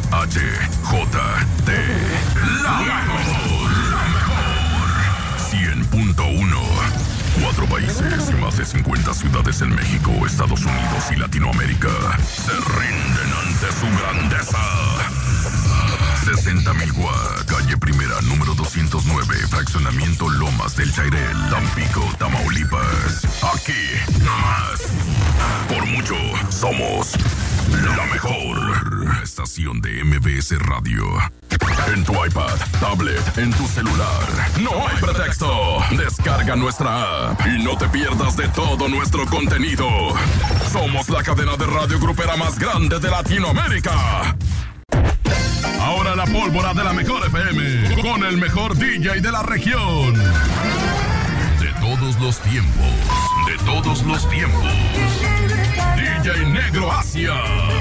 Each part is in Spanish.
XHJT, la mejor, 100.1. 4 países y más de 50 ciudades en México, Estados Unidos y Latinoamérica se rinden ante su grandeza. 60,000 Guá, calle Primera, número 209, fraccionamiento Lomas del Chairel, Tampico, Tamaulipas. Aquí, nomás. Por mucho, somos la mejor estación de MBS Radio. En tu iPad, tablet, en tu celular, no hay pretexto. Descarga nuestra app y no te pierdas de todo nuestro contenido. Somos la cadena de radio grupera más grande de Latinoamérica. Ahora la pólvora de la mejor FM, con el mejor DJ de la región. De todos los tiempos, de todos los tiempos. DJ Negro Asia.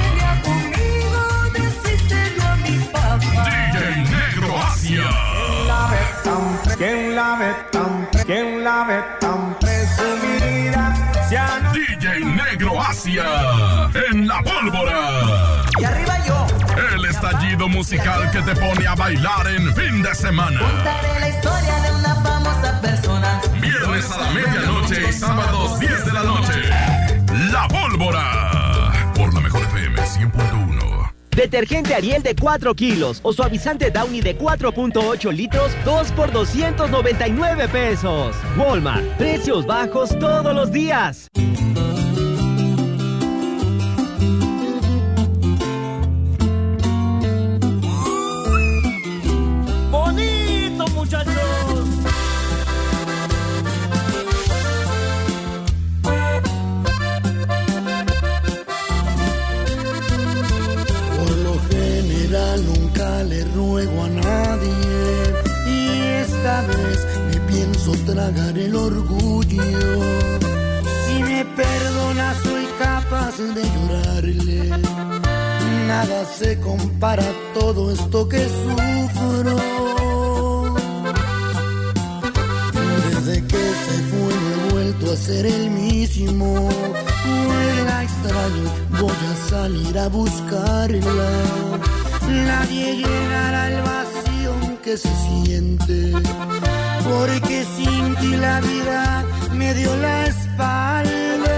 DJ Negro Asia. ¿Quién la ve tan presumida? DJ Negro Asia en la pólvora. Y arriba yo. El estallido musical que te pone a bailar en fin de semana. Contaré la historia de una famosa persona. Viernes a la medianoche y sábados 10 de la noche. La pólvora. Por la mejor FM 100.1. Detergente Ariel de 4 kilos o suavizante Downy de 4.8 litros, 2 por 299 pesos. Walmart, precios bajos todos los días. ¡Bonito, muchachos! Nunca le ruego a nadie y esta vez me pienso tragar el orgullo. Si me perdona soy capaz de llorarle. Nada se compara a todo esto que sufro. Desde que se fue no he vuelto a ser el mismo. No la extraño, voy a salir a buscarla. Nadie llenará el vacío que se siente, porque sin ti la vida me dio la espalda.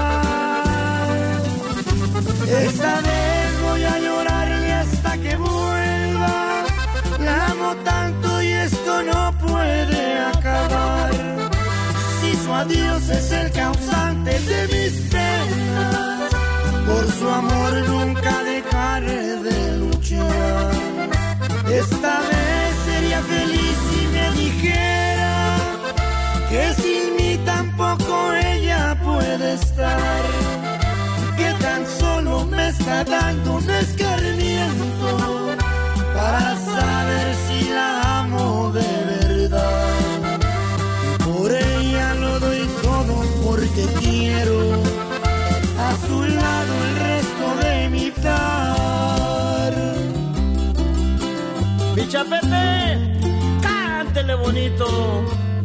Esta vez voy a llorarle hasta que vuelva. La amo tanto y esto no puede acabar. Si su adiós es el causante de mis penas, por su amor nunca dejaré de luchar. Esta vez sería feliz si me dijera que sin mí tampoco ella puede estar, que tan solo me está dando un escarmiento para saber si la amo de verdad. Y por ella lo doy todo porque quiero a su lado el resto de mi dar. ¡Bicha Pepe! ¡Cántele bonito!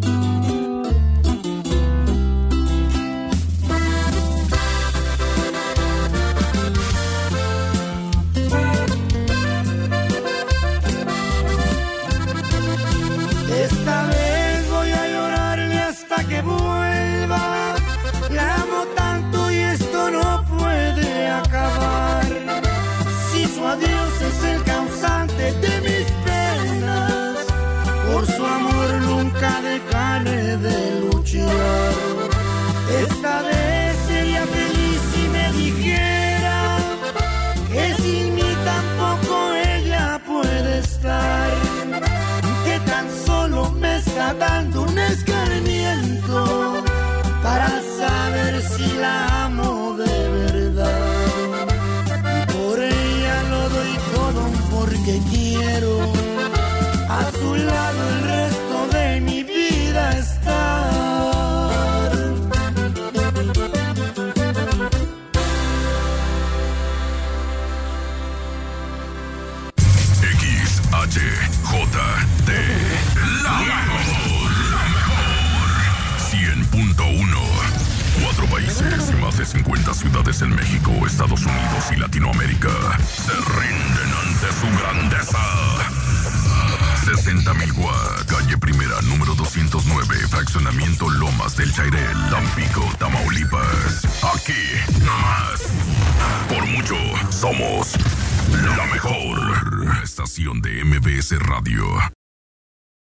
Esta vez voy a llorarle hasta que vuelva. La amo tanto y esto no puede acabar. Si su adiós es el causante de mis penas, por su amor nunca dejaré de luchar. Esta vez sería feliz si me dijera que sin mí tampoco ella puede estar, que tan solo me está dando un escarmiento para saber si la amo de verdad. Y por ella lo doy todo porque quiero a su lado el resto de mi vida estar. XHJT, la mejor, 100.1. 4 países y más de 50 ciudades en México, Estados Unidos y Latinoamérica se rinden ante 50,000 watts. Calle Primera, número 209, fraccionamiento Lomas del Chairel, Tampico, Tamaulipas. Aquí, nomás. Por mucho, somos la mejor estación de MBS Radio.